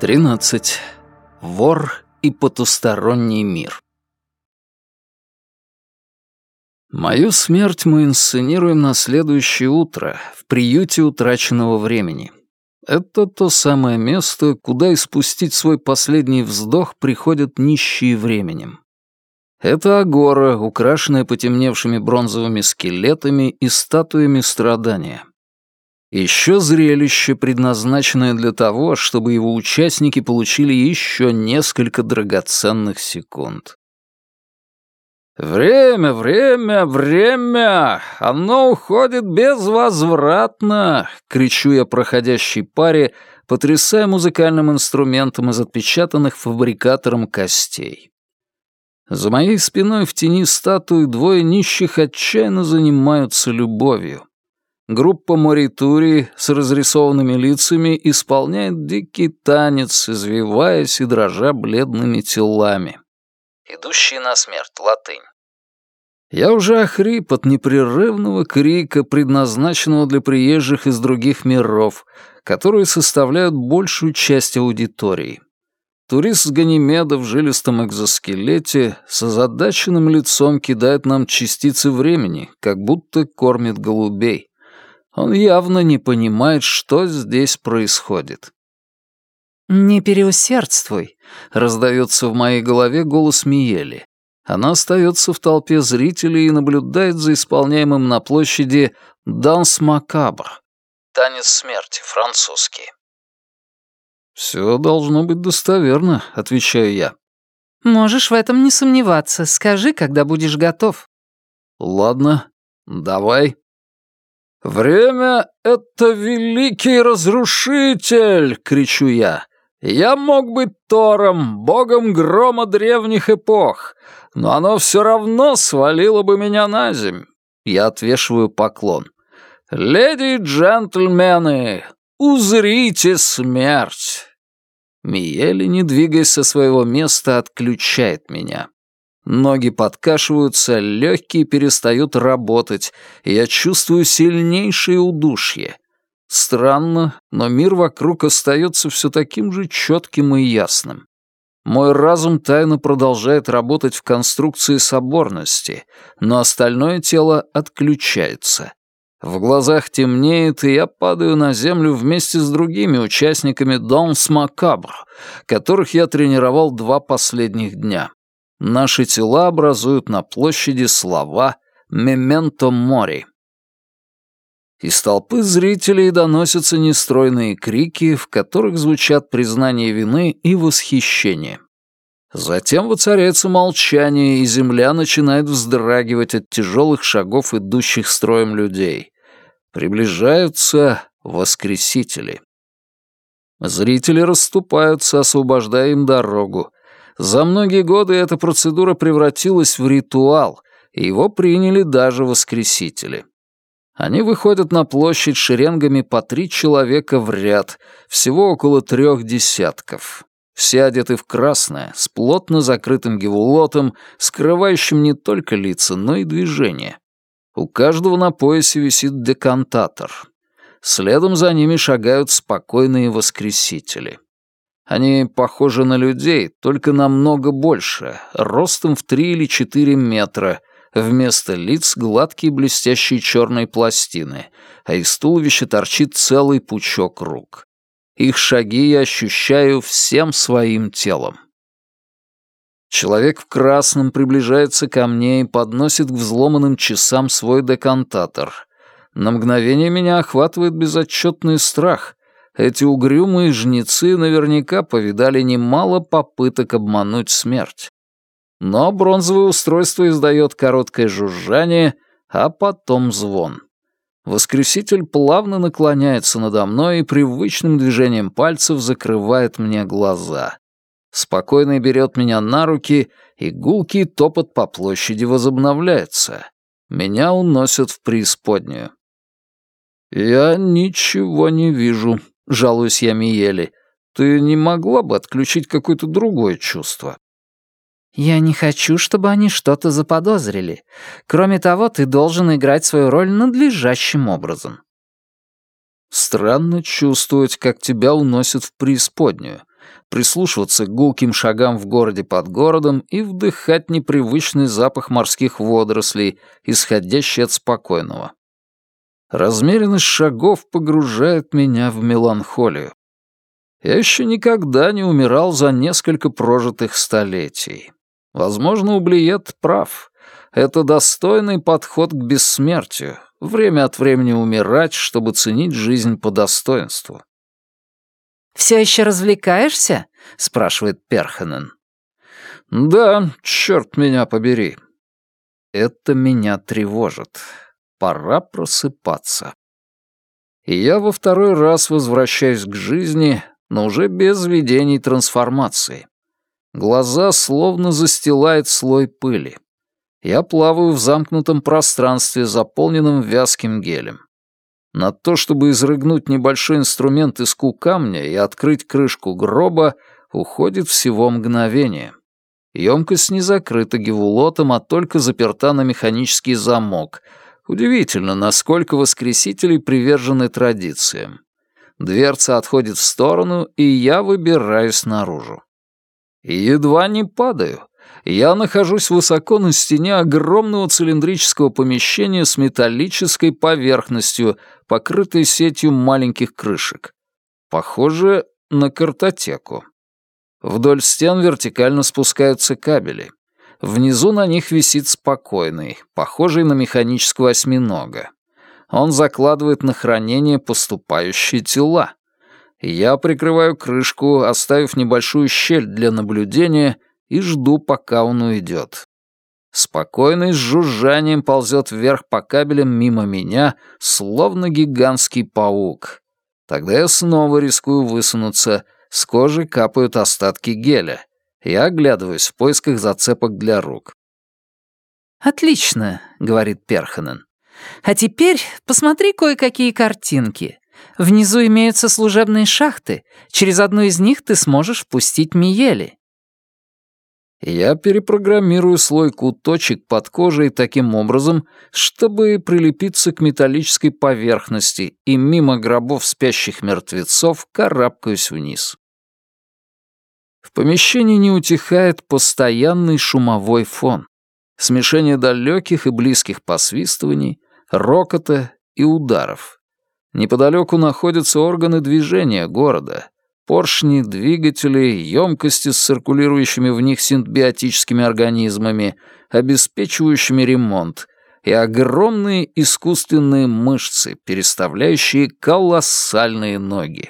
13. Вор и потусторонний мир. Мою смерть мы инсценируем на следующее утро в приюте утраченного времени. Это то самое место, куда испустить свой последний вздох приходят нищие временем. Это агора, украшенная потемневшими бронзовыми скелетами и статуями страдания. Еще зрелище, предназначенное для того, чтобы его участники получили еще несколько драгоценных секунд. «Время, время, время! Оно уходит безвозвратно!» — кричу я проходящей паре, потрясая музыкальным инструментом из отпечатанных фабрикатором костей. За моей спиной в тени статуи двое нищих отчаянно занимаются любовью. Группа Моритури с разрисованными лицами исполняет дикий танец, извиваясь и дрожа бледными телами. «Идущие на смерть» — латынь. Я уже охрип от непрерывного крика, предназначенного для приезжих из других миров, которые составляют большую часть аудитории. Турист с Ганимеда в жилистом экзоскелете с озадаченным лицом кидает нам частицы времени, как будто кормит голубей. Он явно не понимает, что здесь происходит. «Не переусердствуй», — раздается в моей голове голос Миели. Она остается в толпе зрителей и наблюдает за исполняемым на площади «Данс макабр» — «Танец смерти», французский. «Все должно быть достоверно», — отвечаю я. «Можешь в этом не сомневаться. Скажи, когда будешь готов». «Ладно, давай». «Время — это великий разрушитель!» — кричу я. «Я мог быть Тором, богом грома древних эпох, но оно все равно свалило бы меня на земь». Я отвешиваю поклон. «Леди и джентльмены, узрите смерть!» Миели, не двигаясь со своего места, отключает меня. Ноги подкашиваются, легкие перестают работать, и я чувствую сильнейшее удушье. Странно, но мир вокруг остается все таким же четким и ясным. Мой разум тайно продолжает работать в конструкции соборности, но остальное тело отключается. В глазах темнеет, и я падаю на землю вместе с другими участниками «Данс макабр», которых я тренировал 2 последних дня. Наши тела образуют на площади слова «Мементо мори». Из толпы зрителей доносятся нестройные крики, в которых звучат признание вины и восхищение. Затем воцаряется молчание, и земля начинает вздрагивать от тяжелых шагов идущих строем людей. Приближаются воскресители. Зрители расступаются, освобождая им дорогу. За многие годы эта процедура превратилась в ритуал, и его приняли даже воскресители. Они выходят на площадь шеренгами по 3 человека в ряд, всего около 3 десятков. Все одеты в красное, с плотно закрытым гевулотом, скрывающим не только лица, но и движения. У каждого на поясе висит декантатор. Следом за ними шагают спокойные воскресители. Они похожи на людей, только намного больше, ростом в 3 или 4 метра. Вместо лиц гладкие блестящие черные пластины, а из туловища торчит целый пучок рук. Их шаги я ощущаю всем своим телом. Человек в красном приближается ко мне и подносит к взломанным часам свой декантатор. На мгновение меня охватывает безотчетный страх. Эти угрюмые жнецы наверняка повидали немало попыток обмануть смерть. Но бронзовое устройство издает короткое жужжание, а потом звон. Воскреситель плавно наклоняется надо мной и привычным движением пальцев закрывает мне глаза. Спокойно берет меня на руки, и гулкий топот по площади возобновляется. Меня уносят в преисподнюю. «Я ничего не вижу», — жалуюсь я Миели. «Ты не могла бы отключить какое-то другое чувство?» «Я не хочу, чтобы они что-то заподозрили. Кроме того, ты должен играть свою роль надлежащим образом». Странно чувствовать, как тебя уносят в преисподнюю. прислушиваться к гулким шагам в городе под городом и вдыхать непривычный запах морских водорослей, исходящий от спокойного. Размеренность шагов погружает меня в меланхолию. Я еще никогда не умирал за несколько прожитых столетий. Возможно, Ублиет прав. Это достойный подход к бессмертию. Время от времени умирать, чтобы ценить жизнь по достоинству. «Все еще развлекаешься?» — спрашивает Перханен. «Да, черт меня побери». Это меня тревожит. Пора просыпаться. И я во второй раз возвращаюсь к жизни, но уже без видений трансформации. Глаза словно застилает слой пыли. Я плаваю в замкнутом пространстве, заполненном вязким гелем. На то, чтобы изрыгнуть небольшой инструмент из камня и открыть крышку гроба, уходит всего мгновение. Емкость не закрыта гевулотом, а только заперта на механический замок. Удивительно, насколько воскресители привержены традициям. Дверца отходит в сторону, и я выбираюсь наружу. И едва не падаю. Я нахожусь высоко на стене огромного цилиндрического помещения с металлической поверхностью, покрытой сетью маленьких крышек. Похоже на картотеку. Вдоль стен вертикально спускаются кабели. Внизу на них висит спокойный, похожий на механического осьминога. Он закладывает на хранение поступающие тела. Я прикрываю крышку, оставив небольшую щель для наблюдения, и жду, пока он уйдет. Спокойный с жужжанием ползет вверх по кабелям мимо меня, словно гигантский паук. Тогда я снова рискую высунуться, с кожи капают остатки геля. Я оглядываюсь в поисках зацепок для рук. «Отлично», — говорит Перханен. «А теперь посмотри кое-какие картинки. Внизу имеются служебные шахты. Через одну из них ты сможешь впустить Миели». Я перепрограммирую слойку точек под кожей таким образом, чтобы прилепиться к металлической поверхности, и мимо гробов спящих мертвецов карабкаюсь вниз. В помещении не утихает постоянный шумовой фон. Смешение далеких и близких посвистываний, рокота и ударов. Неподалеку находятся органы движения города. Поршни, двигатели, емкости с циркулирующими в них симбиотическими организмами, обеспечивающими ремонт, и огромные искусственные мышцы, переставляющие колоссальные ноги.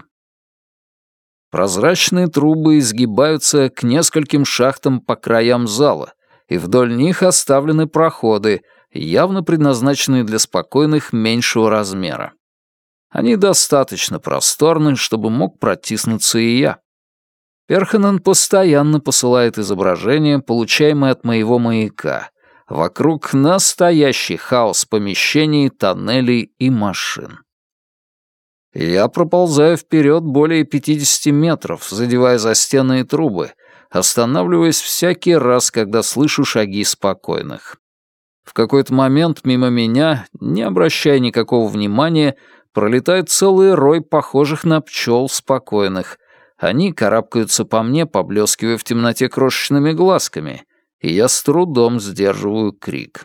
Прозрачные трубы изгибаются к нескольким шахтам по краям зала, и вдоль них оставлены проходы, явно предназначенные для спокойных меньшего размера. Они достаточно просторны, чтобы мог протиснуться и я. Перханен постоянно посылает изображения, получаемые от моего маяка. Вокруг настоящий хаос помещений, тоннелей и машин. Я проползаю вперед более 50 метров, задевая за стены и трубы, останавливаясь всякий раз, когда слышу шаги спокойных. В какой-то момент мимо меня, не обращая никакого внимания, пролетает целый рой похожих на пчел спокойных. Они карабкаются по мне, поблескивая в темноте крошечными глазками, и я с трудом сдерживаю крик.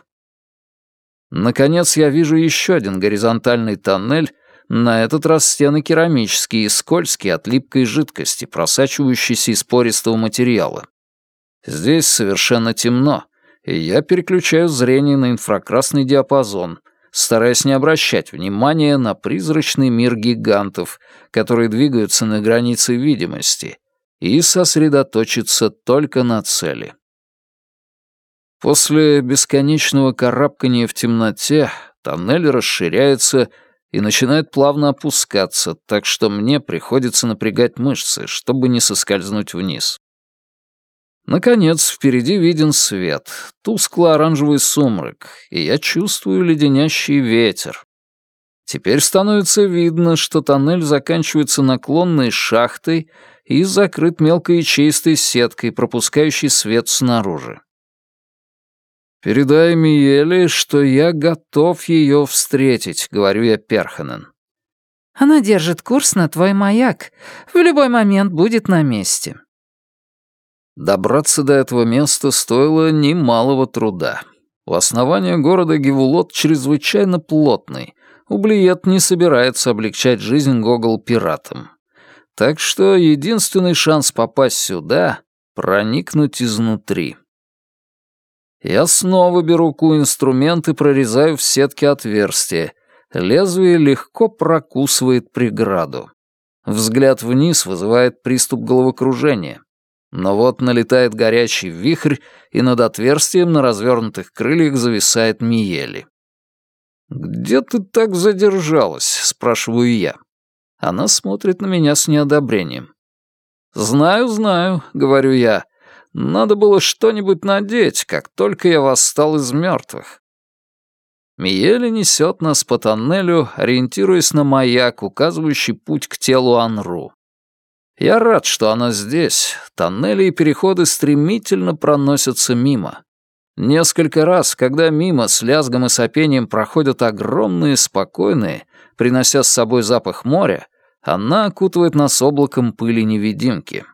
Наконец я вижу еще один горизонтальный тоннель, на этот раз стены керамические и скользкие от липкой жидкости, просачивающейся из пористого материала. Здесь совершенно темно, и я переключаю зрение на инфракрасный диапазон, стараясь не обращать внимания на призрачный мир гигантов, которые двигаются на границе видимости, и сосредоточиться только на цели. После бесконечного карабкания в темноте тоннель расширяется и начинает плавно опускаться, так что мне приходится напрягать мышцы, чтобы не соскользнуть вниз. Наконец, впереди виден свет, тускло-оранжевый сумрак, и я чувствую леденящий ветер. Теперь становится видно, что тоннель заканчивается наклонной шахтой и закрыт мелкоячеистой сеткой, пропускающей свет снаружи. «Передай Миеле, что я готов ее встретить», — говорю я Перханен. «Она держит курс на твой маяк. В любой момент будет на месте». Добраться до этого места стоило немалого труда. У основания города Гевулот чрезвычайно плотный. Ублиет не собирается облегчать жизнь Гогол-пиратам. Так что единственный шанс попасть сюда — проникнуть изнутри. Я снова беру инструмент и прорезаю в сетке отверстие. Лезвие легко прокусывает преграду. Взгляд вниз вызывает приступ головокружения. Но вот налетает горячий вихрь, и над отверстием на развернутых крыльях зависает Миели. «Где ты так задержалась?» — спрашиваю я. Она смотрит на меня с неодобрением. «Знаю, знаю», — говорю я. «Надо было что-нибудь надеть, как только я восстал из мертвых». Миели несет нас по тоннелю, ориентируясь на маяк, указывающий путь к телу Анру. Я рад, что она здесь. Тоннели и переходы стремительно проносятся мимо. Несколько раз, когда мимо с лязгом и сопением проходят огромные, спокойные, принося с собой запах моря, она окутывает нас облаком пыли-невидимки.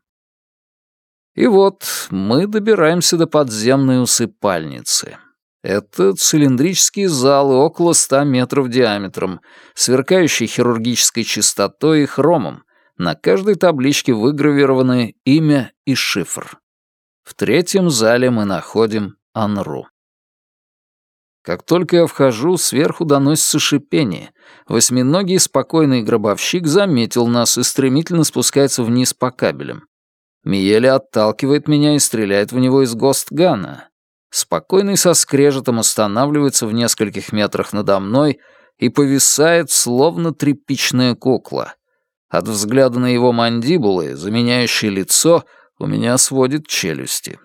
И вот мы добираемся до подземной усыпальницы. Это цилиндрические залы около 100 метров диаметром, сверкающие хирургической чистотой и хромом. На каждой табличке выгравированы имя и шифр. В третьем зале мы находим Анру. Как только я вхожу, сверху доносится шипение. Восьминогий спокойный гробовщик заметил нас и стремительно спускается вниз по кабелям. Миели отталкивает меня и стреляет в него из гостгана. Спокойный со скрежетом останавливается в нескольких метрах надо мной и повисает, словно тряпичная кукла. От взгляда на его мандибулы, заменяющие лицо, у меня сводит челюсти.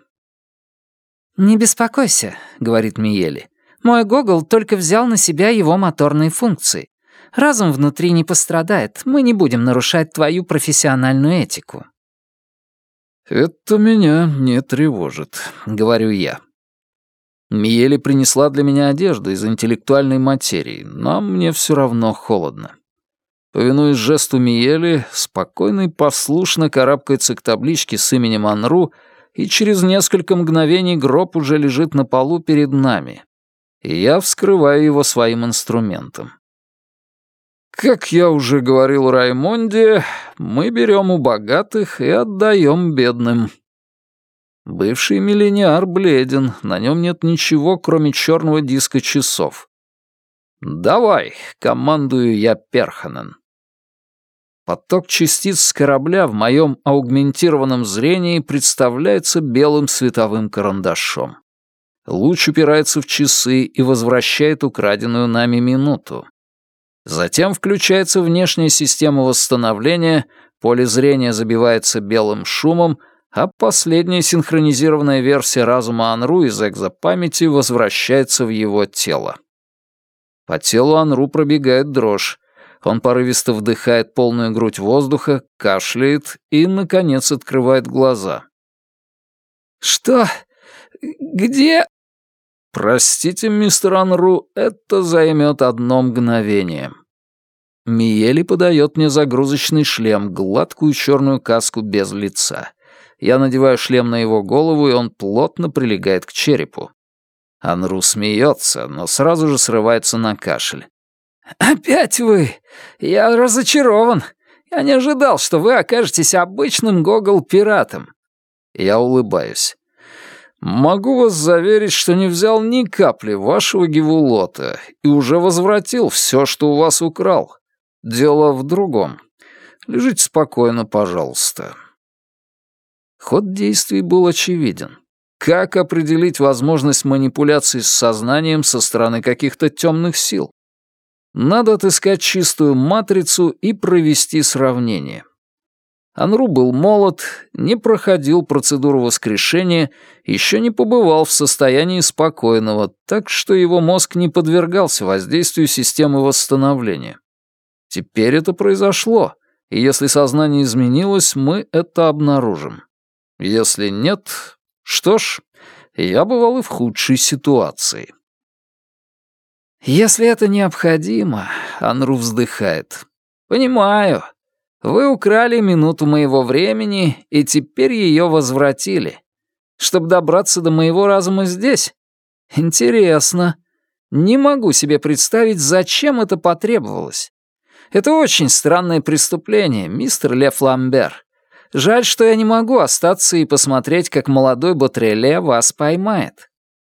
«Не беспокойся», — говорит Миели. «Мой Гогол только взял на себя его моторные функции. Разум внутри не пострадает, мы не будем нарушать твою профессиональную этику». «Это меня не тревожит», — говорю я. Миели принесла для меня одежду из интеллектуальной материи, но мне все равно холодно. Повинуясь жесту Миели, спокойно и послушно карабкается к табличке с именем Анру, и через несколько мгновений гроб уже лежит на полу перед нами. И я вскрываю его своим инструментом. Как я уже говорил Раймонде, мы берем у богатых и отдаем бедным. Бывший миллениар бледен, на нем нет ничего, кроме черного диска часов. «Давай», — командую я Перханен. Поток частиц с корабля в моем аугментированном зрении представляется белым световым карандашом. Луч упирается в часы и возвращает украденную нами минуту. Затем включается внешняя система восстановления, поле зрения забивается белым шумом, а последняя синхронизированная версия разума Анру из экзопамяти возвращается в его тело. По телу Анру пробегает дрожь. Он порывисто вдыхает полную грудь воздуха, кашляет и, наконец, открывает глаза. «Что? Где?» «Простите, мистер Анру, это займет одно мгновение». Миели подает мне загрузочный шлем, гладкую черную каску без лица. Я надеваю шлем на его голову, и он плотно прилегает к черепу. Анру смеется, но сразу же срывается на кашель. «Опять вы? Я разочарован. Я не ожидал, что вы окажетесь обычным Гогол-пиратом». Я улыбаюсь. «Могу вас заверить, что не взял ни капли вашего Гевулота и уже возвратил все, что у вас украл. Дело в другом. Лежите спокойно, пожалуйста». Ход действий был очевиден. Как определить возможность манипуляций с сознанием со стороны каких-то темных сил? Надо отыскать чистую матрицу и провести сравнение. Анру был молод, не проходил процедуру воскрешения, еще не побывал в состоянии спокойного, так что его мозг не подвергался воздействию системы восстановления. Теперь это произошло, и если сознание изменилось, мы это обнаружим. Если нет, что ж, я бывал и в худшей ситуации. «Если это необходимо», — Анру вздыхает. «Понимаю. Вы украли минуту моего времени и теперь ее возвратили. Чтобы добраться до моего разума здесь? Интересно. Не могу себе представить, зачем это потребовалось. Это очень странное преступление, мистер Ле Фламбер. Жаль, что я не могу остаться и посмотреть, как молодой Ботреле вас поймает.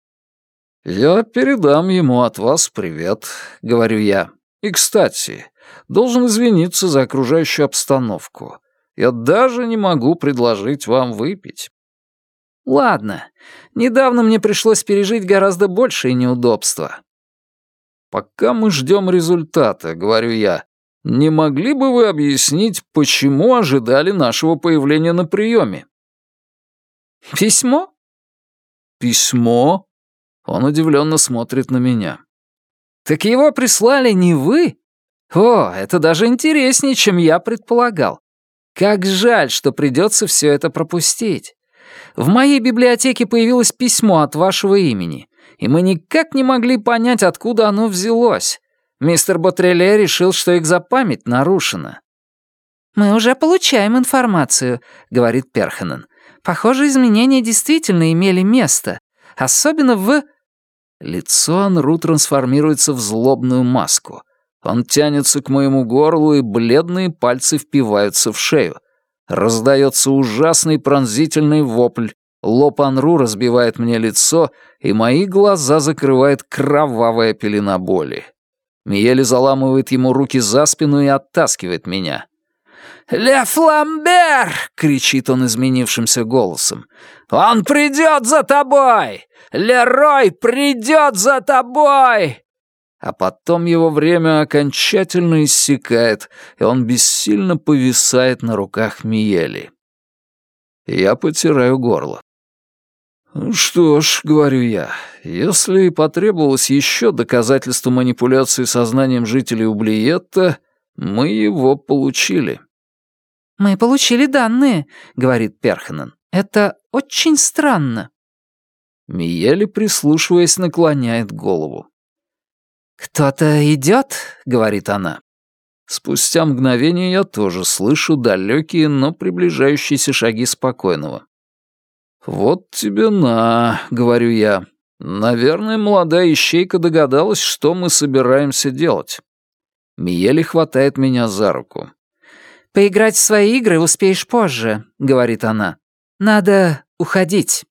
«Я передам ему от вас привет», — говорю я. «И, кстати, должен извиниться за окружающую обстановку. Я даже не могу предложить вам выпить». Ладно, недавно мне пришлось пережить гораздо большие неудобства. «Пока мы ждем результата», — говорю я, «не могли бы вы объяснить, почему ожидали нашего появления на приеме?» Письмо? «Письмо?» Он удивленно смотрит на меня. Так его прислали не вы? О, это даже интереснее, чем я предполагал. Как жаль, что придется все это пропустить. В моей библиотеке появилось письмо от вашего имени, и мы никак не могли понять, откуда оно взялось. Мистер Ботреле решил, что экзопамять нарушена. «Мы уже получаем информацию», — говорит Перханен. «Похоже, изменения действительно имели место, особенно в...» Лицо Анру трансформируется в злобную маску. Он тянется к моему горлу, и бледные пальцы впиваются в шею. Раздается ужасный пронзительный вопль. Лоб Анру разбивает мне лицо, и мои глаза закрывает кровавая пелена боли. Миели заламывает ему руки за спину и оттаскивает меня. «Ле Фламбер!» — кричит он изменившимся голосом. «Он придет за тобой! Лерой придет за тобой!» А потом его время окончательно иссякает, и он бессильно повисает на руках Миели. Я потираю горло. «Что ж», — говорю я, — «если потребовалось еще доказательство манипуляции сознанием жителей Ублиетта, мы его получили». «Мы получили данные», — говорит Перханен. «Это очень странно». Миели, прислушиваясь, наклоняет голову. «Кто-то идет?» — говорит она. Спустя мгновение я тоже слышу далекие, но приближающиеся шаги спокойного. «Вот тебе на», — говорю я. «Наверное, молодая ищейка догадалась, что мы собираемся делать». Миели хватает меня за руку. «Поиграть в свои игры успеешь позже», — говорит она. «Надо уходить».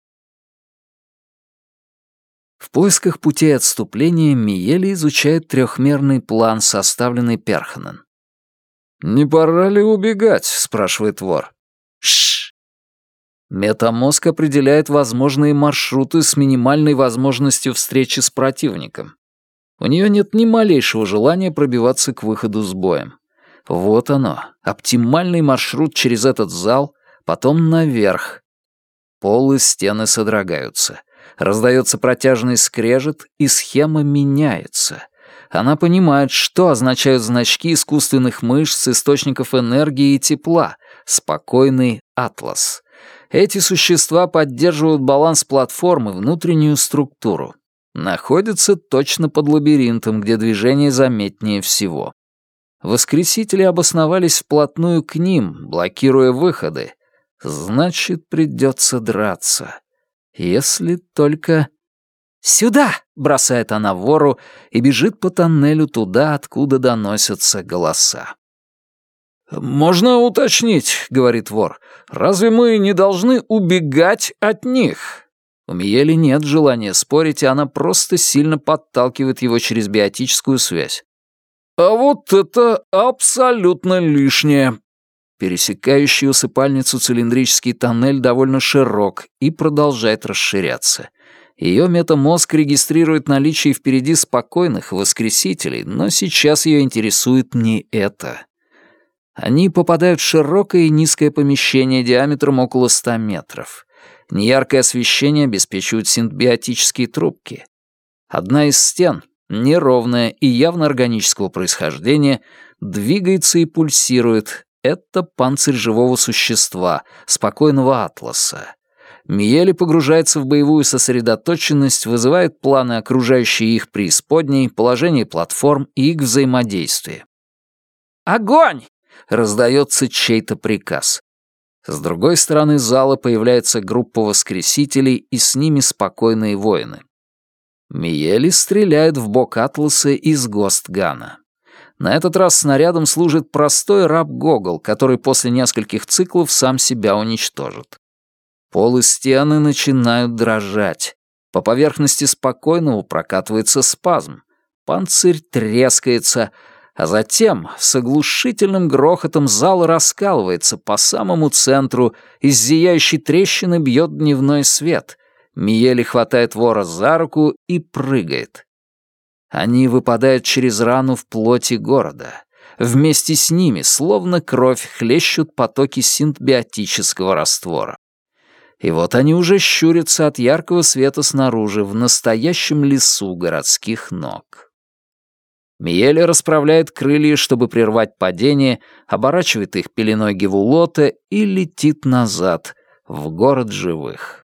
В поисках путей отступления Миели изучает трехмерный план, составленный Перханен. «Не пора ли убегать?» — спрашивает вор. «Шш!» Метамозг определяет возможные маршруты с минимальной возможностью встречи с противником. У нее нет ни малейшего желания пробиваться к выходу с боем. Вот оно, оптимальный маршрут через этот зал, потом наверх. Пол и стены содрогаются. Раздается протяжный скрежет, и схема меняется. Она понимает, что означают значки искусственных мышц, источников энергии и тепла, спокойный атлас. Эти существа поддерживают баланс платформы, внутреннюю структуру. Находятся точно под лабиринтом, где движение заметнее всего. Воскресители обосновались вплотную к ним, блокируя выходы. Значит, придется драться. Если только... «Сюда!» — бросает она вору и бежит по тоннелю туда, откуда доносятся голоса. «Можно уточнить», — говорит вор, — «разве мы не должны убегать от них?» У Миели нет желания спорить, и она просто сильно подталкивает его через биотическую связь. «А вот это абсолютно лишнее». Пересекающий усыпальницу цилиндрический тоннель довольно широк и продолжает расширяться. Ее метамозг регистрирует наличие впереди спокойных воскресителей, но сейчас ее интересует не это. Они попадают в широкое и низкое помещение диаметром около 100 метров. Неяркое освещение обеспечивают синтбиотические трубки. Одна из стен, неровная и явно органического происхождения, двигается и пульсирует. Это панцирь живого существа, спокойного атласа. Миели погружается в боевую сосредоточенность, вызывает планы окружающей их преисподней, положение платформ и их взаимодействие. «Огонь!» — раздается чей-то приказ. С другой стороны зала появляется группа воскресителей и с ними спокойные воины. Миели стреляет в бок Атласа из Гостгана. На этот раз снарядом служит простой раб Гогол, который после нескольких циклов сам себя уничтожит. Пол и стены начинают дрожать. По поверхности спокойного прокатывается спазм. Панцирь трескается, а затем с оглушительным грохотом зал раскалывается по самому центру, из зияющей трещины бьет дневной свет. Миели хватает вора за руку и прыгает. Они выпадают через рану в плоти города. Вместе с ними, словно кровь, хлещут потоки синтбиотического раствора. И вот они уже щурятся от яркого света снаружи в настоящем лесу городских ног. Миели расправляет крылья, чтобы прервать падение, оборачивает их пеленой Гевулота и летит назад, в город живых.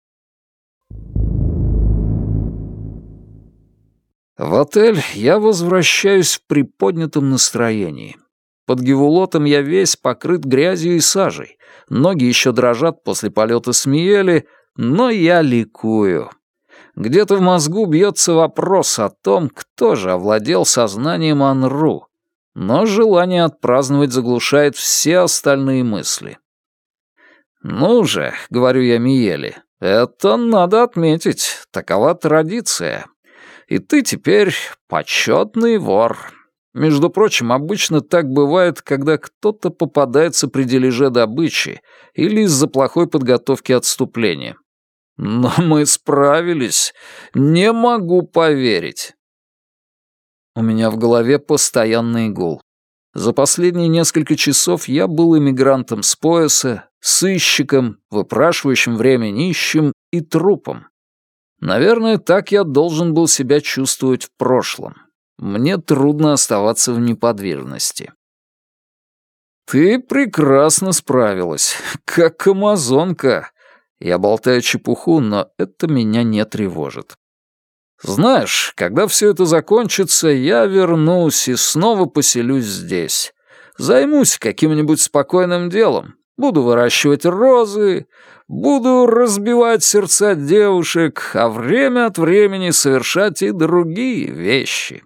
В отель я возвращаюсь в приподнятом настроении. Под Гевулотом я весь покрыт грязью и сажей, ноги еще дрожат после полета с Миели, но я ликую. Где-то в мозгу бьется вопрос о том, кто же овладел сознанием Анру, но желание отпраздновать заглушает все остальные мысли. «Ну же», — говорю я Миели, — «это надо отметить, такова традиция. И ты теперь почетный вор». Между прочим, обычно так бывает, когда кто-то попадается при дележе добычи или из-за плохой подготовки отступления. Но мы справились. Не могу поверить. У меня в голове постоянный гул. За последние несколько часов я был эмигрантом с пояса, сыщиком, выпрашивающим время нищим и трупом. Наверное, так я должен был себя чувствовать в прошлом. Мне трудно оставаться в неподвижности. «Ты прекрасно справилась, как амазонка». Я болтаю чепуху, но это меня не тревожит. «Знаешь, когда все это закончится, я вернусь и снова поселюсь здесь. Займусь каким-нибудь спокойным делом. Буду выращивать розы, буду разбивать сердца девушек, а время от времени совершать и другие вещи».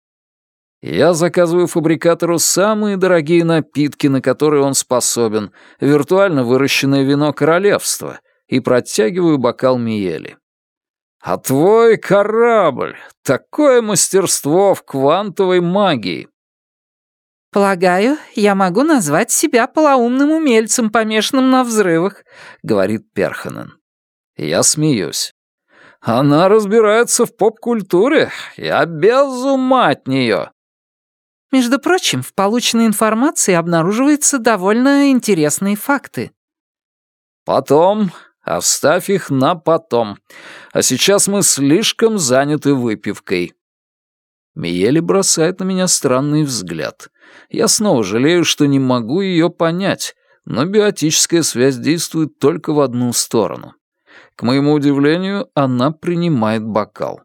Я заказываю фабрикатору самые дорогие напитки, на которые он способен, виртуально выращенное вино королевства, и протягиваю бокал Миели. «А твой корабль! Такое мастерство в квантовой магии!» «Полагаю, я могу назвать себя полоумным умельцем, помешанным на взрывах», — говорит Перханен. Я смеюсь. «Она разбирается в поп-культуре. Я без ума от нее!» Между прочим, в полученной информации обнаруживаются довольно интересные факты. «Потом. Оставь их на потом. А сейчас мы слишком заняты выпивкой». Миели бросает на меня странный взгляд. Я снова жалею, что не могу ее понять, но биотическая связь действует только в одну сторону. К моему удивлению, она принимает бокал.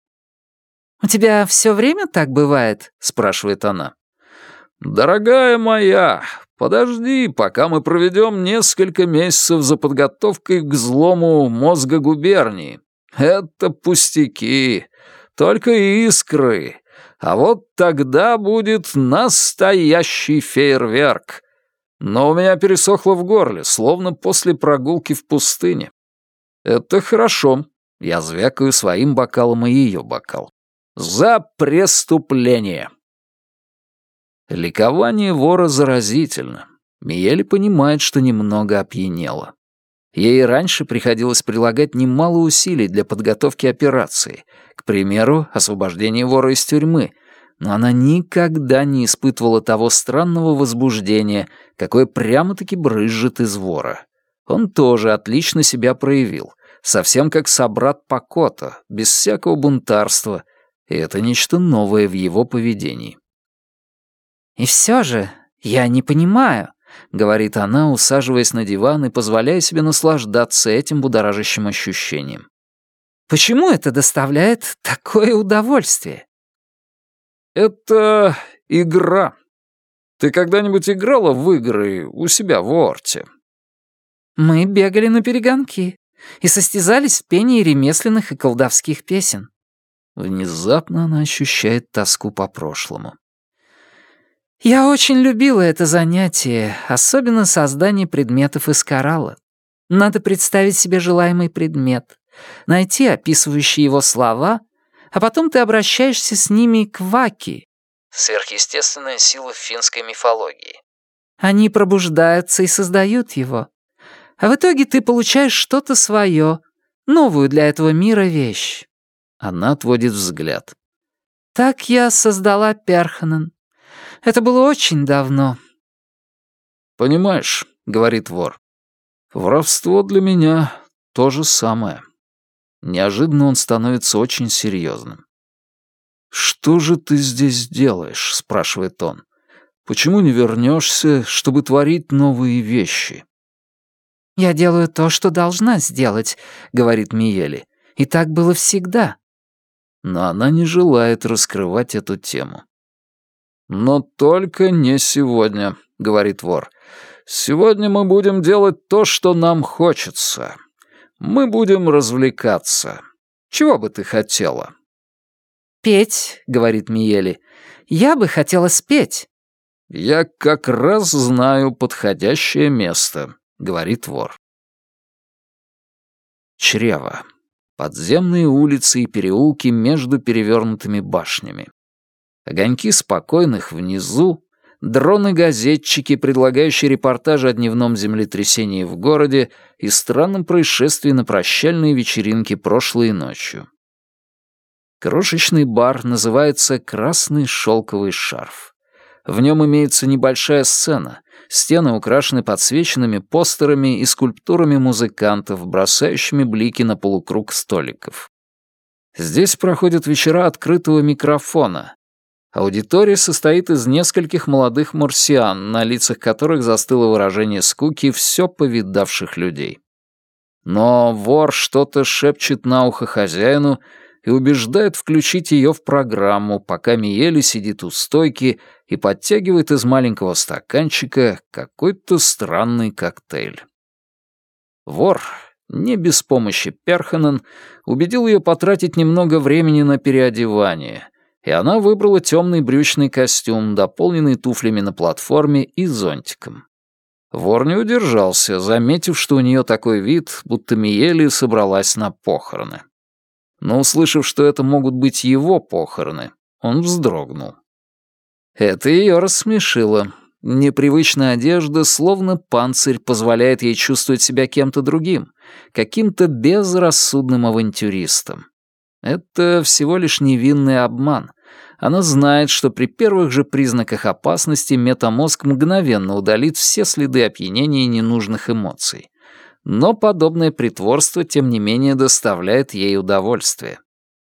«У тебя все время так бывает?» — спрашивает она. «Дорогая моя, подожди, пока мы проведем несколько месяцев за подготовкой к взлому мозга губернии. Это пустяки, только искры. А вот тогда будет настоящий фейерверк. Но у меня пересохло в горле, словно после прогулки в пустыне. Это хорошо». Я звякаю своим бокалом и ее бокал. «За преступление!» Ликование вора заразительно. Миели понимает, что немного опьянела. Ей раньше приходилось прилагать немало усилий для подготовки операции, к примеру, освобождение вора из тюрьмы, но она никогда не испытывала того странного возбуждения, какое прямо-таки брызжет из вора. Он тоже отлично себя проявил, совсем как собрат Пакото, без всякого бунтарства, и это нечто новое в его поведении. «И все же я не понимаю», — говорит она, усаживаясь на диван и позволяя себе наслаждаться этим будоражащим ощущением. «Почему это доставляет такое удовольствие?» «Это игра. Ты когда-нибудь играла в игры у себя в Орте?» Мы бегали на перегонки и состязались в пении ремесленных и колдовских песен. Внезапно она ощущает тоску по прошлому. Я очень любила это занятие, особенно создание предметов из коралла. Надо представить себе желаемый предмет, найти описывающие его слова, а потом ты обращаешься с ними к ваки. Сверхъестественная сила в финской мифологии. Они пробуждаются и создают его. А в итоге ты получаешь что-то свое, новую для этого мира вещь. Она отводит взгляд. Так я создала Перханен. Это было очень давно. «Понимаешь», — говорит вор, — «воровство для меня то же самое». Неожиданно он становится очень серьезным. «Что же ты здесь делаешь?» — спрашивает он. «Почему не вернешься, чтобы творить новые вещи?» «Я делаю то, что должна сделать», — говорит Миели. «И так было всегда». Но она не желает раскрывать эту тему. «Но только не сегодня», — говорит вор. «Сегодня мы будем делать то, что нам хочется. Мы будем развлекаться. Чего бы ты хотела?» «Петь», — говорит Миели. «Я бы хотела спеть». «Я как раз знаю подходящее место», — говорит вор. Чрево. Подземные улицы и переулки между перевернутыми башнями. Огоньки спокойных внизу, дроны-газетчики, предлагающие репортажи о дневном землетрясении в городе и странном происшествии на прощальной вечеринке прошлой ночью. Крошечный бар называется «Красный шелковый шарф». В нем имеется небольшая сцена, стены украшены подсвеченными постерами и скульптурами музыкантов, бросающими блики на полукруг столиков. Здесь проходят вечера открытого микрофона. Аудитория состоит из нескольких молодых марсиан, на лицах которых застыло выражение скуки все повидавших людей. Но вор что-то шепчет на ухо хозяину и убеждает включить ее в программу, пока Миели сидит у стойки и подтягивает из маленького стаканчика какой-то странный коктейль. Вор, не без помощи Перханен, убедил ее потратить немного времени на переодевание, и она выбрала темный брючный костюм, дополненный туфлями на платформе и зонтиком. Вор не удержался, заметив, что у нее такой вид, будто Миели собралась на похороны. Но, услышав, что это могут быть его похороны, он вздрогнул. Это ее рассмешило. Непривычная одежда, словно панцирь, позволяет ей чувствовать себя кем-то другим, каким-то безрассудным авантюристом. Это всего лишь невинный обман. Она знает, что при первых же признаках опасности метамозг мгновенно удалит все следы опьянения и ненужных эмоций. Но подобное притворство, тем не менее, доставляет ей удовольствие.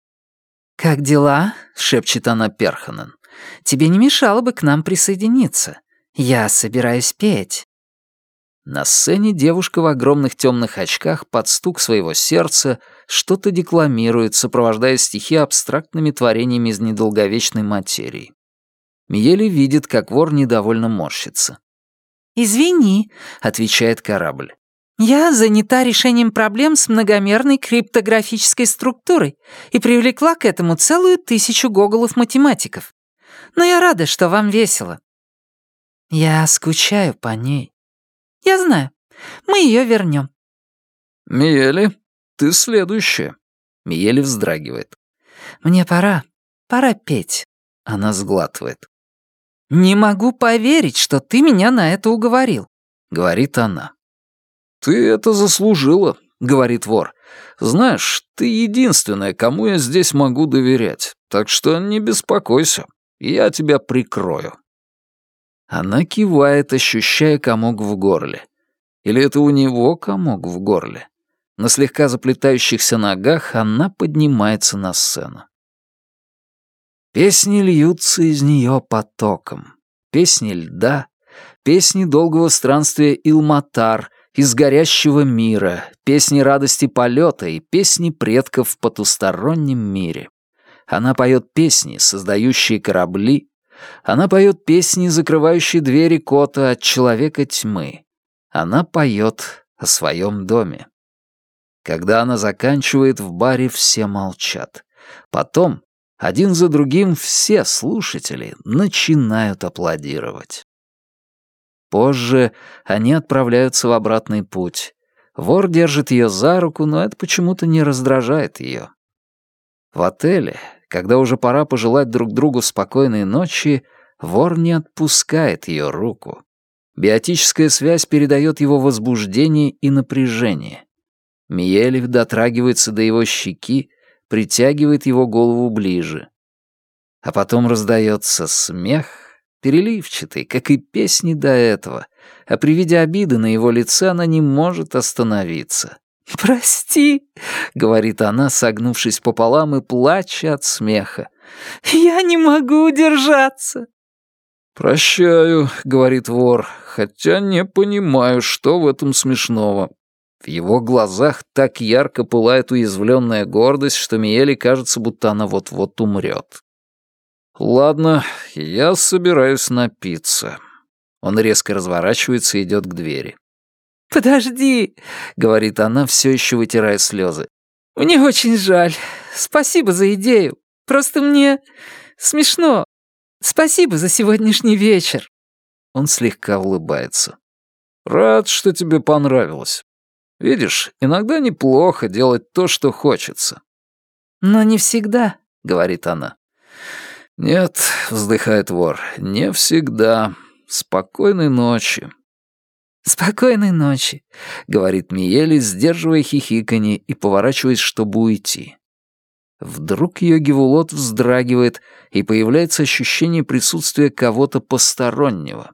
«Как дела?» — шепчет она Перханен. «Тебе не мешало бы к нам присоединиться. Я собираюсь петь». На сцене девушка в огромных темных очках под стук своего сердца что-то декламирует, сопровождая стихи абстрактными творениями из недолговечной материи. Миели видит, как вор недовольно морщится. «Извини», — отвечает корабль. «Я занята решением проблем с многомерной криптографической структурой и привлекла к этому целую 1000 гоголов-математиков. Но я рада, что вам весело». «Я скучаю по ней». «Я знаю. Мы ее вернем». «Миели, ты следующая». Миели вздрагивает. «Мне пора. Пора петь». Она сглатывает. «Не могу поверить, что ты меня на это уговорил», — говорит она. «Ты это заслужила», — говорит вор. «Знаешь, ты единственная, кому я здесь могу доверять, так что не беспокойся, я тебя прикрою». Она кивает, ощущая комок в горле. Или это у него комок в горле? На слегка заплетающихся ногах она поднимается на сцену. Песни льются из нее потоком. Песни льда, песни долгого странствия Илматар, из горящего мира, песни радости полета и песни предков в потустороннем мире. Она поет песни, создающие корабли. Она поет песни, закрывающие двери кота от человека тьмы. Она поет о своем доме. Когда она заканчивает, в баре все молчат. Потом, один за другим, все слушатели начинают аплодировать. Позже они отправляются в обратный путь. Вор держит ее за руку, но это почему-то не раздражает ее. В отеле, когда уже пора пожелать друг другу спокойной ночи, вор не отпускает ее руку. Биотическая связь передает его возбуждение и напряжение. Миелев дотрагивается до его щеки, притягивает его голову ближе. А потом раздается смех, переливчатый, как и песни до этого, а при виде обиды на его лице она не может остановиться. «Прости», — говорит она, согнувшись пополам и плача от смеха. «Я не могу удержаться». «Прощаю», — говорит вор, хотя не понимаю, что в этом смешного. В его глазах так ярко пылает уязвленная гордость, что Миеле кажется, будто она вот-вот умрет. «Ладно, я собираюсь напиться». Он резко разворачивается и идет к двери. «Подожди», — говорит она, все еще вытирая слезы. «Мне очень жаль. Спасибо за идею. Просто мне смешно. Спасибо за сегодняшний вечер». Он слегка улыбается. «Рад, что тебе понравилось. Видишь, иногда неплохо делать то, что хочется». «Но не всегда», — говорит она. «Нет», — вздыхает вор, — «не всегда. Спокойной ночи». «Спокойной ночи», — говорит Миеле, сдерживая хихиканье и поворачиваясь, чтобы уйти. Вдруг ее гевулот вздрагивает, и появляется ощущение присутствия кого-то постороннего.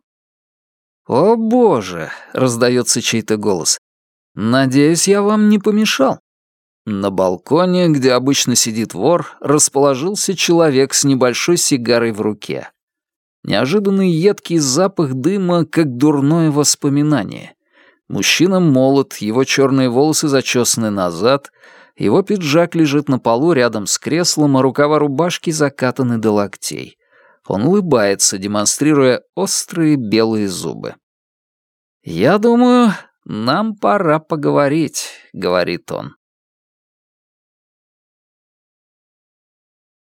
«О, Боже!» — раздается чей-то голос. «Надеюсь, я вам не помешал». На балконе, где обычно сидит вор, расположился человек с небольшой сигарой в руке. Неожиданный едкий запах дыма, как дурное воспоминание. Мужчина молод, его черные волосы зачесаны назад, его пиджак лежит на полу рядом с креслом, а рукава рубашки закатаны до локтей. Он улыбается, демонстрируя острые белые зубы. «Я думаю, нам пора поговорить», — говорит он.